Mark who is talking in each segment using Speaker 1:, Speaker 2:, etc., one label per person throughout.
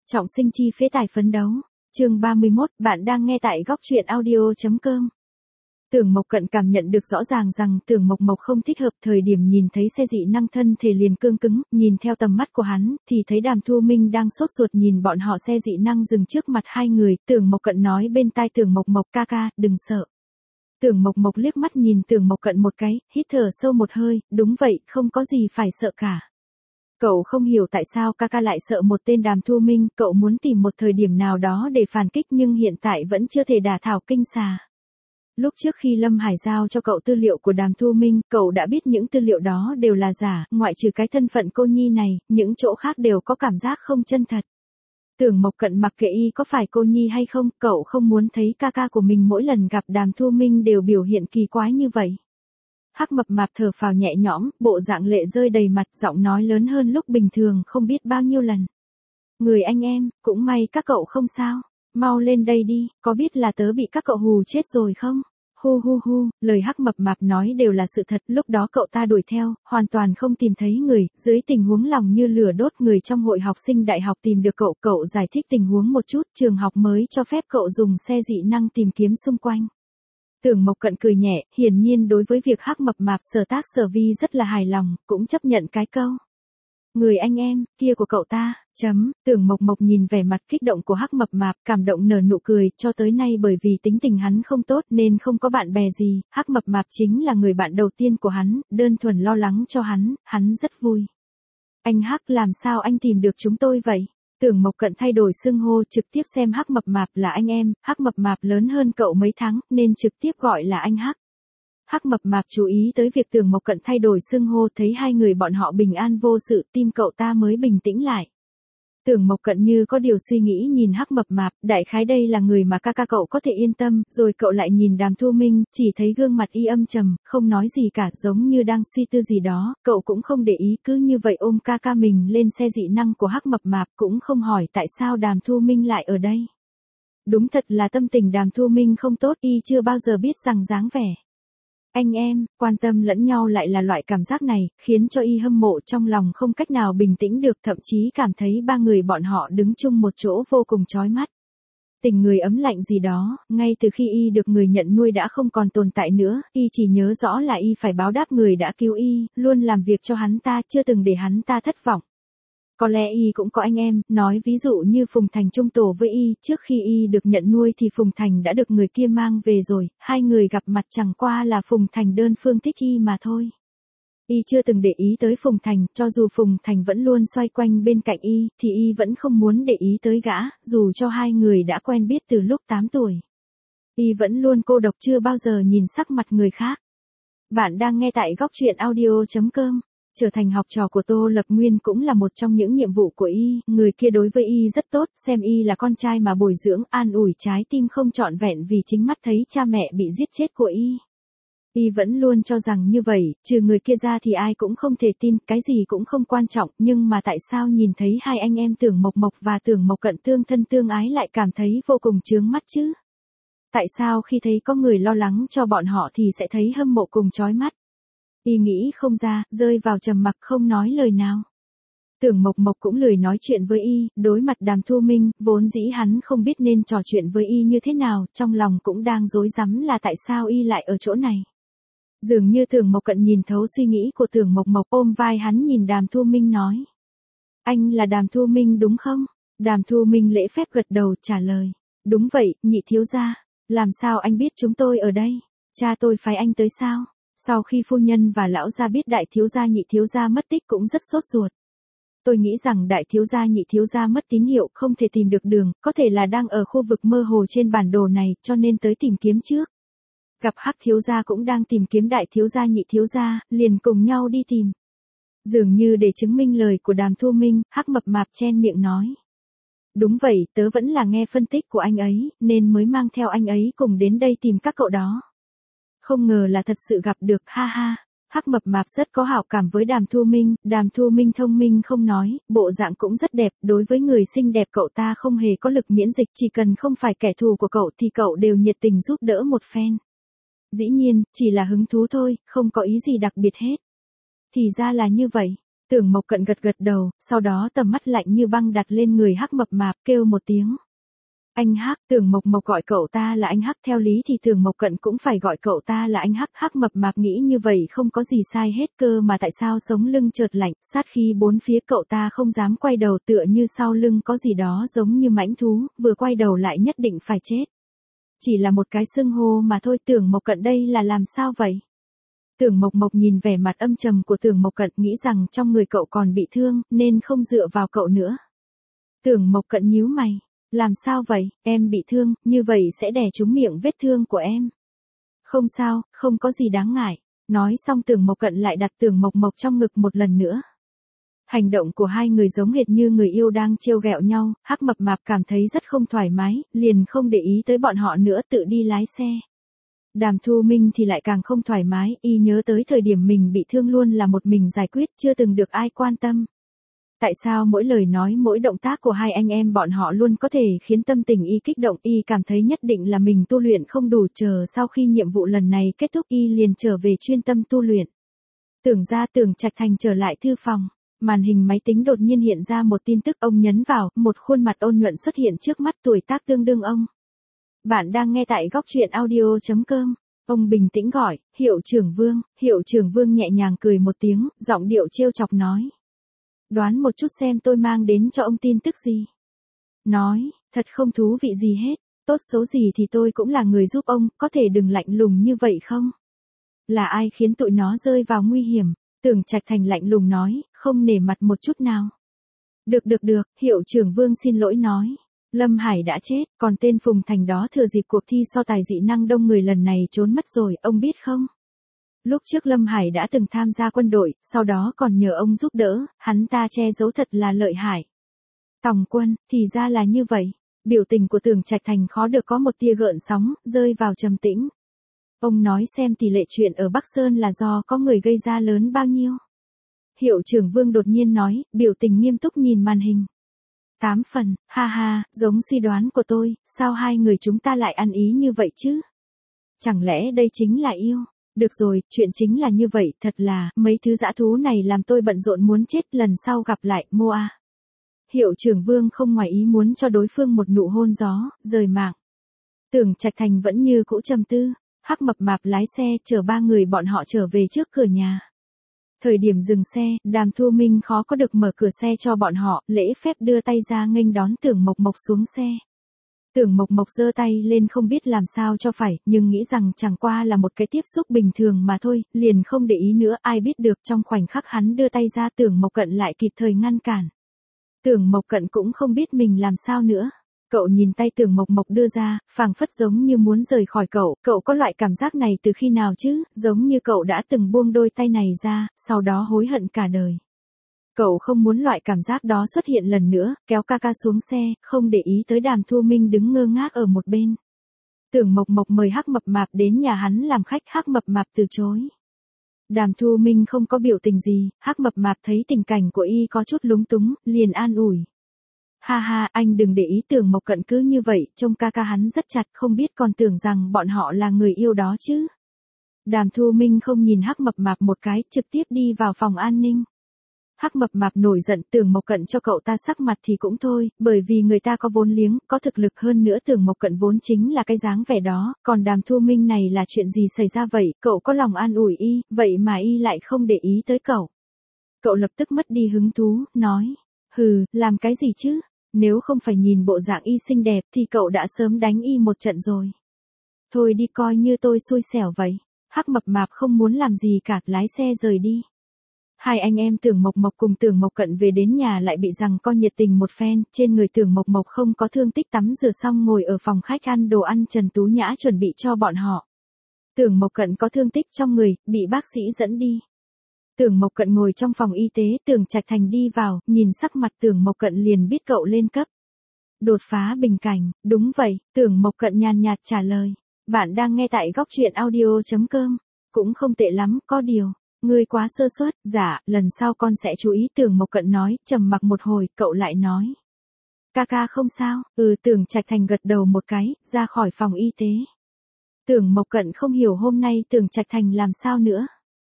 Speaker 1: Trọng sinh chi phế tài phấn đấu. Chương 31, bạn đang nghe tại góc truyện audio.com. Tưởng Mộc Cận cảm nhận được rõ ràng rằng Tưởng Mộc Mộc không thích hợp, thời điểm nhìn thấy xe dị năng thân thể liền cương cứng, nhìn theo tầm mắt của hắn, thì thấy Đàm Thu Minh đang sốt ruột nhìn bọn họ xe dị năng dừng trước mặt hai người, Tưởng Mộc Cận nói bên tai Tưởng Mộc Mộc ca ca, đừng sợ. Tưởng Mộc Mộc liếc mắt nhìn Tưởng Mộc Cận một cái, hít thở sâu một hơi, đúng vậy, không có gì phải sợ cả. Cậu không hiểu tại sao ca ca lại sợ một tên Đàm Thu Minh, cậu muốn tìm một thời điểm nào đó để phản kích nhưng hiện tại vẫn chưa thể đả thảo kinh xà. Lúc trước khi Lâm Hải giao cho cậu tư liệu của Đàm Thu Minh, cậu đã biết những tư liệu đó đều là giả, ngoại trừ cái thân phận cô nhi này, những chỗ khác đều có cảm giác không chân thật. Tưởng Mộc Cận mặc kệ y có phải cô nhi hay không, cậu không muốn thấy ca ca của mình mỗi lần gặp Đàm Thu Minh đều biểu hiện kỳ quái như vậy. Hắc Mập Mạp thở phào nhẹ nhõm, bộ dạng lệ rơi đầy mặt, giọng nói lớn hơn lúc bình thường không biết bao nhiêu lần. Người anh em, cũng may các cậu không sao, mau lên đây đi, có biết là tớ bị các cậu hù chết rồi không? Hu hu hu, lời Hắc Mập Mạp nói đều là sự thật, lúc đó cậu ta đuổi theo, hoàn toàn không tìm thấy người, dưới tình huống lòng như lửa đốt, người trong hội học sinh đại học tìm được cậu giải thích tình huống một chút, trường học mới cho phép cậu dùng xe dị năng tìm kiếm xung quanh. Tưởng Mộc Cận cười nhẹ, hiển nhiên đối với việc Hắc Mập Mạp sở tác sở vi rất là hài lòng, cũng chấp nhận cái câu. Người anh em, kia của cậu ta, Tưởng Mộc Mộc nhìn vẻ mặt kích động của Hắc Mập Mạp, cảm động nở nụ cười, cho tới nay bởi vì tính tình hắn không tốt nên không có bạn bè gì, Hắc Mập Mạp chính là người bạn đầu tiên của hắn, đơn thuần lo lắng cho hắn rất vui. Anh Hắc, làm sao anh tìm được chúng tôi vậy? Tưởng Mộc Cận thay đổi xưng hô, trực tiếp xem Hắc Mập Mạp là anh em, Hắc Mập Mạp lớn hơn cậu mấy tháng, nên trực tiếp gọi là anh Hắc. Hắc Mập Mạp chú ý tới việc Tưởng Mộc Cận thay đổi xưng hô, thấy hai người bọn họ bình an vô sự, tim cậu ta mới bình tĩnh lại. Tưởng Mộc Cận như có điều suy nghĩ nhìn Hắc Mập Mạp, đại khái đây là người mà ca ca cậu có thể yên tâm, rồi cậu lại nhìn Đàm Thu Minh, chỉ thấy gương mặt y âm trầm, không nói gì cả, giống như đang suy tư gì đó, cậu cũng không để ý, cứ như vậy ôm ca ca mình lên xe dị năng của Hắc Mập Mạp, cũng không hỏi tại sao Đàm Thu Minh lại ở đây. Đúng thật là tâm tình Đàm Thu Minh không tốt, y chưa bao giờ biết rằng dáng vẻ anh em, quan tâm lẫn nhau lại là loại cảm giác này, khiến cho y hâm mộ trong lòng không cách nào bình tĩnh được, thậm chí cảm thấy ba người bọn họ đứng chung một chỗ vô cùng chói mắt. Tình người ấm lạnh gì đó, ngay từ khi y được người nhận nuôi đã không còn tồn tại nữa, y chỉ nhớ rõ là y phải báo đáp người đã cứu y, luôn làm việc cho hắn ta, chưa từng để hắn ta thất vọng. Có lẽ y cũng có anh em, nói ví dụ như Phùng Thành chung tổ với y, trước khi y được nhận nuôi thì Phùng Thành đã được người kia mang về rồi, hai người gặp mặt chẳng qua là Phùng Thành đơn phương thích y mà thôi. Y chưa từng để ý tới Phùng Thành, cho dù Phùng Thành vẫn luôn xoay quanh bên cạnh y, thì y vẫn không muốn để ý tới gã, dù cho hai người đã quen biết từ lúc 8 tuổi. Y vẫn luôn cô độc, chưa bao giờ nhìn sắc mặt người khác. Bạn đang nghe tại góc truyện audio.com. Trở thành học trò của Tô Lập Nguyên cũng là một trong những nhiệm vụ của y, người kia đối với y rất tốt, xem y là con trai mà bồi dưỡng, an ủi trái tim không trọn vẹn vì chính mắt thấy cha mẹ bị giết chết của y. Y vẫn luôn cho rằng như vậy, trừ người kia ra thì ai cũng không thể tin, cái gì cũng không quan trọng, nhưng mà tại sao nhìn thấy hai anh em Tưởng Mộc Mộc và Tưởng Mộc Cận tương thân tương ái lại cảm thấy vô cùng chướng mắt chứ? Tại sao khi thấy có người lo lắng cho bọn họ thì sẽ thấy hâm mộ cùng chói mắt? Y nghĩ không ra, rơi vào trầm mặc không nói lời nào. Tưởng Mộc Mộc cũng lười nói chuyện với y, đối mặt Đàm Thu Minh, vốn dĩ hắn không biết nên trò chuyện với y như thế nào, trong lòng cũng đang rối rắm là tại sao y lại ở chỗ này. Dường như Tưởng Mộc Cận nhìn thấu suy nghĩ của Tưởng Mộc Mộc, ôm vai hắn nhìn Đàm Thu Minh nói. Anh là Đàm Thu Minh đúng không? Đàm Thu Minh lễ phép gật đầu trả lời. Đúng vậy, nhị thiếu gia. Làm sao anh biết chúng tôi ở đây? Cha tôi phái anh tới sao? Sau khi phu nhân và lão gia biết đại thiếu gia nhị thiếu gia mất tích cũng rất sốt ruột. Tôi nghĩ rằng đại thiếu gia nhị thiếu gia mất tín hiệu, không thể tìm được đường, có thể là đang ở khu vực mơ hồ trên bản đồ này, cho nên tới tìm kiếm trước. Gặp Hắc thiếu gia cũng đang tìm kiếm đại thiếu gia nhị thiếu gia, liền cùng nhau đi tìm. Dường như để chứng minh lời của Đàm Thu Minh, Hắc Mập Mạp chen miệng nói. Đúng vậy, tớ vẫn là nghe phân tích của anh ấy, nên mới mang theo anh ấy cùng đến đây tìm các cậu đó. Không ngờ là thật sự gặp được, ha ha. Hắc Mập Mạp rất có hảo cảm với Đàm Thu Minh thông minh không nói, bộ dạng cũng rất đẹp, đối với người xinh đẹp cậu ta không hề có lực miễn dịch, chỉ cần không phải kẻ thù của cậu thì cậu đều nhiệt tình giúp đỡ một phen. Dĩ nhiên, chỉ là hứng thú thôi, không có ý gì đặc biệt hết. Thì ra là như vậy. Tưởng Mộc Cận gật gật đầu, sau đó tầm mắt lạnh như băng đặt lên người Hắc mập mạp kêu một tiếng. Anh Hắc, Tưởng Mộc Mộc gọi cậu ta là anh Hắc, theo lý thì Tưởng Mộc Cận cũng phải gọi cậu ta là anh Hắc. Hắc mập mạp nghĩ như vậy không có gì sai hết, cơ mà tại sao sống lưng chợt lạnh, sát khí bốn phía, cậu ta không dám quay đầu, tựa như sau lưng có gì đó giống như mãnh thú, vừa quay đầu lại nhất định phải chết. Chỉ là một cái xưng hô mà thôi. Tưởng Mộc Cận đây là làm sao vậy? Tưởng Mộc Mộc nhìn vẻ mặt âm trầm của Tưởng Mộc Cận, nghĩ rằng trong người cậu còn bị thương, nên không dựa vào cậu nữa. Tưởng Mộc Cận nhíu mày. Làm sao vậy, em bị thương, như vậy sẽ đè trúng miệng vết thương của em. Không sao, không có gì đáng ngại. Nói xong Tưởng Mộc Cận lại đặt Tưởng Mộc Mộc trong ngực một lần nữa. Hành động của hai người giống hệt như người yêu đang trêu ghẹo nhau, Hắc mập mạp cảm thấy rất không thoải mái, liền không để ý tới bọn họ nữa, tự đi lái xe. Đàm Thu Minh thì lại càng không thoải mái, y nhớ tới thời điểm mình bị thương luôn là một mình giải quyết, chưa từng được ai quan tâm. Tại sao mỗi lời nói mỗi động tác của hai anh em bọn họ luôn có thể khiến tâm tình y kích động, y cảm thấy nhất định là mình tu luyện không đủ, chờ sau khi nhiệm vụ lần này kết thúc y liền trở về chuyên tâm tu luyện. Tưởng ra Tưởng Trạch Thành trở lại thư phòng, màn hình máy tính đột nhiên hiện ra một tin tức, ông nhấn vào, một khuôn mặt ôn nhuận xuất hiện trước mắt, tuổi tác tương đương ông. Bạn đang nghe tại góc truyện audio.com. Ông bình tĩnh gọi, Hiệu trưởng Vương. Hiệu trưởng Vương nhẹ nhàng cười một tiếng, giọng điệu trêu chọc nói. Đoán một chút xem tôi mang đến cho ông tin tức gì. Nói, thật không thú vị gì hết, tốt xấu gì thì tôi cũng là người giúp ông, có thể đừng lạnh lùng như vậy không? Là ai khiến tụi nó rơi vào nguy hiểm? Tưởng Trạch Thành lạnh lùng nói, không nể mặt một chút nào. Được, Hiệu trưởng Vương xin lỗi nói. Lâm Hải đã chết, còn tên Phùng Thành đó thừa dịp cuộc thi so tài dị năng đông người lần này trốn mất rồi, ông biết không? Lúc trước Lâm Hải đã từng tham gia quân đội, sau đó còn nhờ ông giúp đỡ, hắn ta che giấu thật là lợi hại. Tòng Quân, thì ra là như vậy. Biểu tình của Tưởng Trạch Thành khó được có một tia gợn sóng, rơi vào trầm tĩnh. Ông nói xem tỷ lệ chuyện ở Bắc Sơn là do có người gây ra lớn bao nhiêu? Hiệu trưởng Vương đột nhiên nói, biểu tình nghiêm túc nhìn màn hình. 8 phần, ha ha, giống suy đoán của tôi, sao hai người chúng ta lại ăn ý như vậy chứ? Chẳng lẽ đây chính là yêu? Được rồi, chuyện chính là như vậy, thật là, mấy thứ dã thú này làm tôi bận rộn muốn chết, lần sau gặp lại, Moa. Hiệu trưởng Vương không ngoài ý muốn cho đối phương một nụ hôn gió, rời mạng. Tưởng Trạch Thành vẫn như cũ trầm tư, Hắc mập mạp lái xe chở ba người bọn họ trở về trước cửa nhà. Thời điểm dừng xe, Đàm Thu Minh khó có được mở cửa xe cho bọn họ, lễ phép đưa tay ra nghênh đón Tưởng Mộc Mộc xuống xe. Tưởng Mộc Mộc giơ tay lên không biết làm sao cho phải, nhưng nghĩ rằng chẳng qua là một cái tiếp xúc bình thường mà thôi, liền không để ý nữa, ai biết được trong khoảnh khắc hắn đưa tay ra Tưởng Mộc Cận lại kịp thời ngăn cản. Tưởng Mộc Cận cũng không biết mình làm sao nữa. Cậu nhìn tay Tưởng Mộc Mộc đưa ra, phảng phất giống như muốn rời khỏi cậu có loại cảm giác này từ khi nào chứ, giống như cậu đã từng buông đôi tay này ra, sau đó hối hận cả đời. Cậu không muốn loại cảm giác đó xuất hiện lần nữa, kéo ca ca xuống xe, không để ý tới Đàm Thu Minh đứng ngơ ngác ở một bên. Tưởng Mộc Mộc mời Hắc mập mạp đến nhà hắn làm khách, Hắc mập mạp từ chối. Đàm Thu Minh không có biểu tình gì, Hắc mập mạp thấy tình cảnh của y có chút lúng túng, liền an ủi. Ha ha, anh đừng để ý, Tưởng Mộc Cận cứ như vậy, trông ca ca hắn rất chặt, không biết còn tưởng rằng bọn họ là người yêu đó chứ. Đàm Thu Minh không nhìn Hắc mập mạp một cái, trực tiếp đi vào phòng an ninh. Hắc mập mạp nổi giận, Tưởng Mộc Cận cho cậu ta sắc mặt thì cũng thôi, bởi vì người ta có vốn liếng, có thực lực hơn nữa, Tưởng Mộc Cận vốn chính là cái dáng vẻ đó, còn Đàm Thu Minh này là chuyện gì xảy ra vậy, cậu có lòng an ủi y, vậy mà y lại không để ý tới cậu. Cậu lập tức mất đi hứng thú, nói, hừ, làm cái gì chứ, nếu không phải nhìn bộ dạng y xinh đẹp thì cậu đã sớm đánh y một trận rồi. Thôi đi, coi như tôi xui xẻo vậy. Hắc mập mạp không muốn làm gì cả, lái xe rời đi. Hai anh em Tưởng Mộc Mộc cùng Tưởng Mộc Cận về đến nhà lại bị giằng co nhiệt tình một phen, trên người Tưởng Mộc Mộc không có thương tích, tắm rửa xong ngồi ở phòng khách ăn đồ ăn Trần Tú Nhã chuẩn bị cho bọn họ. Tưởng Mộc Cận có thương tích trong người, bị bác sĩ dẫn đi. Tưởng Mộc Cận ngồi trong phòng y tế, Tưởng Trạch Thành đi vào, nhìn sắc mặt Tưởng Mộc Cận liền biết cậu lên cấp. Đột phá bình cảnh, đúng vậy, Tưởng Mộc Cận nhàn nhạt trả lời. Bạn đang nghe tại góc truyện audio.com. Cũng không tệ lắm, có điều. Ngươi quá sơ suất, dạ, lần sau con sẽ chú ý, Tưởng Mộc Cận nói, trầm mặc một hồi, cậu lại nói. Ca ca không sao, Tưởng Trạch Thành gật đầu một cái, ra khỏi phòng y tế. Tưởng Mộc Cận không hiểu hôm nay Tưởng Trạch Thành làm sao nữa.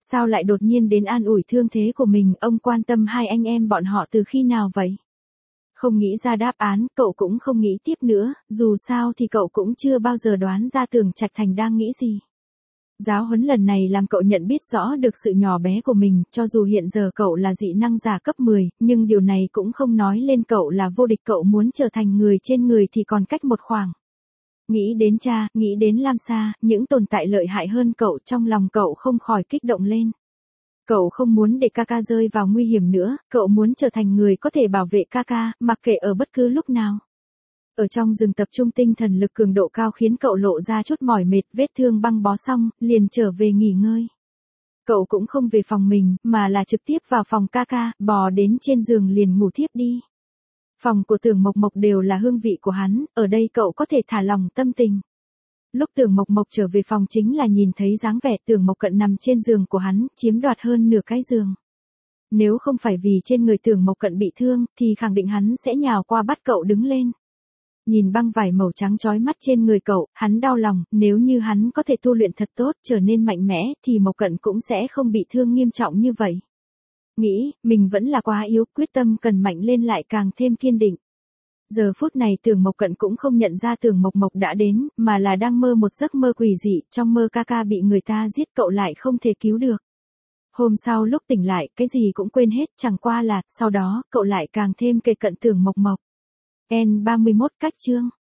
Speaker 1: Sao lại đột nhiên đến an ủi thương thế của mình, ông quan tâm hai anh em bọn họ từ khi nào vậy? Không nghĩ ra đáp án, cậu cũng không nghĩ tiếp nữa, dù sao thì cậu cũng chưa bao giờ đoán ra Tưởng Trạch Thành đang nghĩ gì. Giáo huấn lần này làm cậu nhận biết rõ được sự nhỏ bé của mình, cho dù hiện giờ cậu là dị năng giả cấp 10, nhưng điều này cũng không nói lên cậu là vô địch, cậu muốn trở thành người trên người thì còn cách một khoảng. Nghĩ đến cha, nghĩ đến Lam Sa, những tồn tại lợi hại hơn cậu, trong lòng cậu không khỏi kích động lên. Cậu không muốn để Kaka rơi vào nguy hiểm nữa, cậu muốn trở thành người có thể bảo vệ Kaka, mặc kệ ở bất cứ lúc nào. Ở trong rừng tập trung tinh thần lực cường độ cao khiến cậu lộ ra chút mỏi mệt, vết thương băng bó xong, liền trở về nghỉ ngơi. Cậu cũng không về phòng mình, mà là trực tiếp vào phòng Kaka, bò đến trên giường liền ngủ thiếp đi. Phòng của Tưởng Mộc Mộc đều là hương vị của hắn, ở đây cậu có thể thả lòng tâm tình. Lúc Tưởng Mộc Mộc trở về phòng chính là nhìn thấy dáng vẻ Tưởng Mộc Cận nằm trên giường của hắn, chiếm đoạt hơn nửa cái giường. Nếu không phải vì trên người Tưởng Mộc Cận bị thương, thì khẳng định hắn sẽ nhào qua bắt cậu đứng lên. Nhìn băng vải màu trắng chói mắt trên người cậu, hắn đau lòng, nếu như hắn có thể tu luyện thật tốt, trở nên mạnh mẽ, thì Mộc Cận cũng sẽ không bị thương nghiêm trọng như vậy. Nghĩ, mình vẫn là quá yếu, quyết tâm cần mạnh lên lại càng thêm kiên định. Giờ phút này Tưởng Mộc Cận cũng không nhận ra Tưởng Mộc Mộc đã đến, mà là đang mơ một giấc mơ quỷ dị, trong mơ Kaka bị người ta giết cậu lại không thể cứu được. Hôm sau lúc tỉnh lại, cái gì cũng quên hết, chẳng qua là, sau đó, cậu lại càng thêm kề cận Tưởng Mộc Mộc. N31 cách chương